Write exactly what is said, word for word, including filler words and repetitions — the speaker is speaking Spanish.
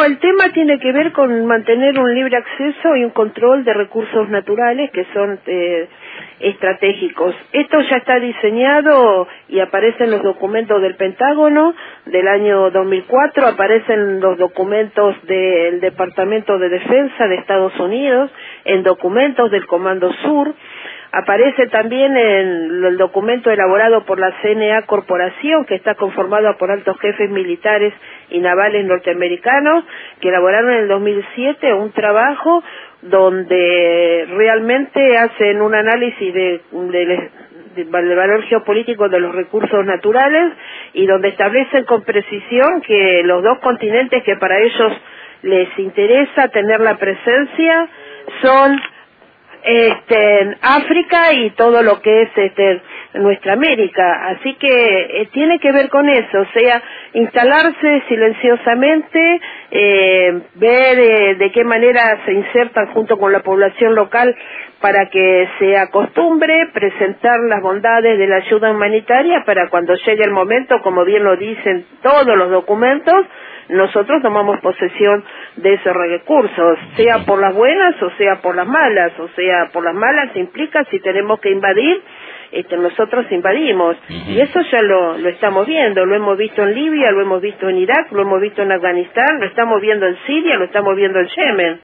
el tema tiene que ver con mantener un libre acceso y un control de recursos naturales que son eh, estratégicos. Esto ya está diseñado y aparece en los documentos del Pentágono del año dos mil cuatro, aparecen los documentos del Departamento de Defensa de Estados Unidos, en documentos del Comando Sur, aparece también en el documento elaborado por la C N A Corporación, que está conformada por altos jefes militares y navales norteamericanos, que elaboraron en el dos mil siete un trabajo donde realmente hacen un análisis de, de, de, del valor geopolítico de los recursos naturales y donde establecen con precisión que los dos continentes que para ellos les interesa tener la presencia son este África y todo lo que es este nuestra América, así que eh, tiene que ver con eso, o sea, instalarse silenciosamente, eh, ver eh, de qué manera se insertan junto con la población local para que se acostumbre, presentar las bondades de la ayuda humanitaria para cuando llegue el momento, como bien lo dicen todos los documentos, nosotros tomamos posesión de esos recursos, sea por las buenas o sea por las malas, o sea, por las malas implica si tenemos que invadir, este, nosotros invadimos, uh-huh. Y eso ya lo, lo estamos viendo, lo hemos visto en Libia, lo hemos visto en Irak, lo hemos visto en Afganistán, lo estamos viendo en Siria, lo estamos viendo en Yemen.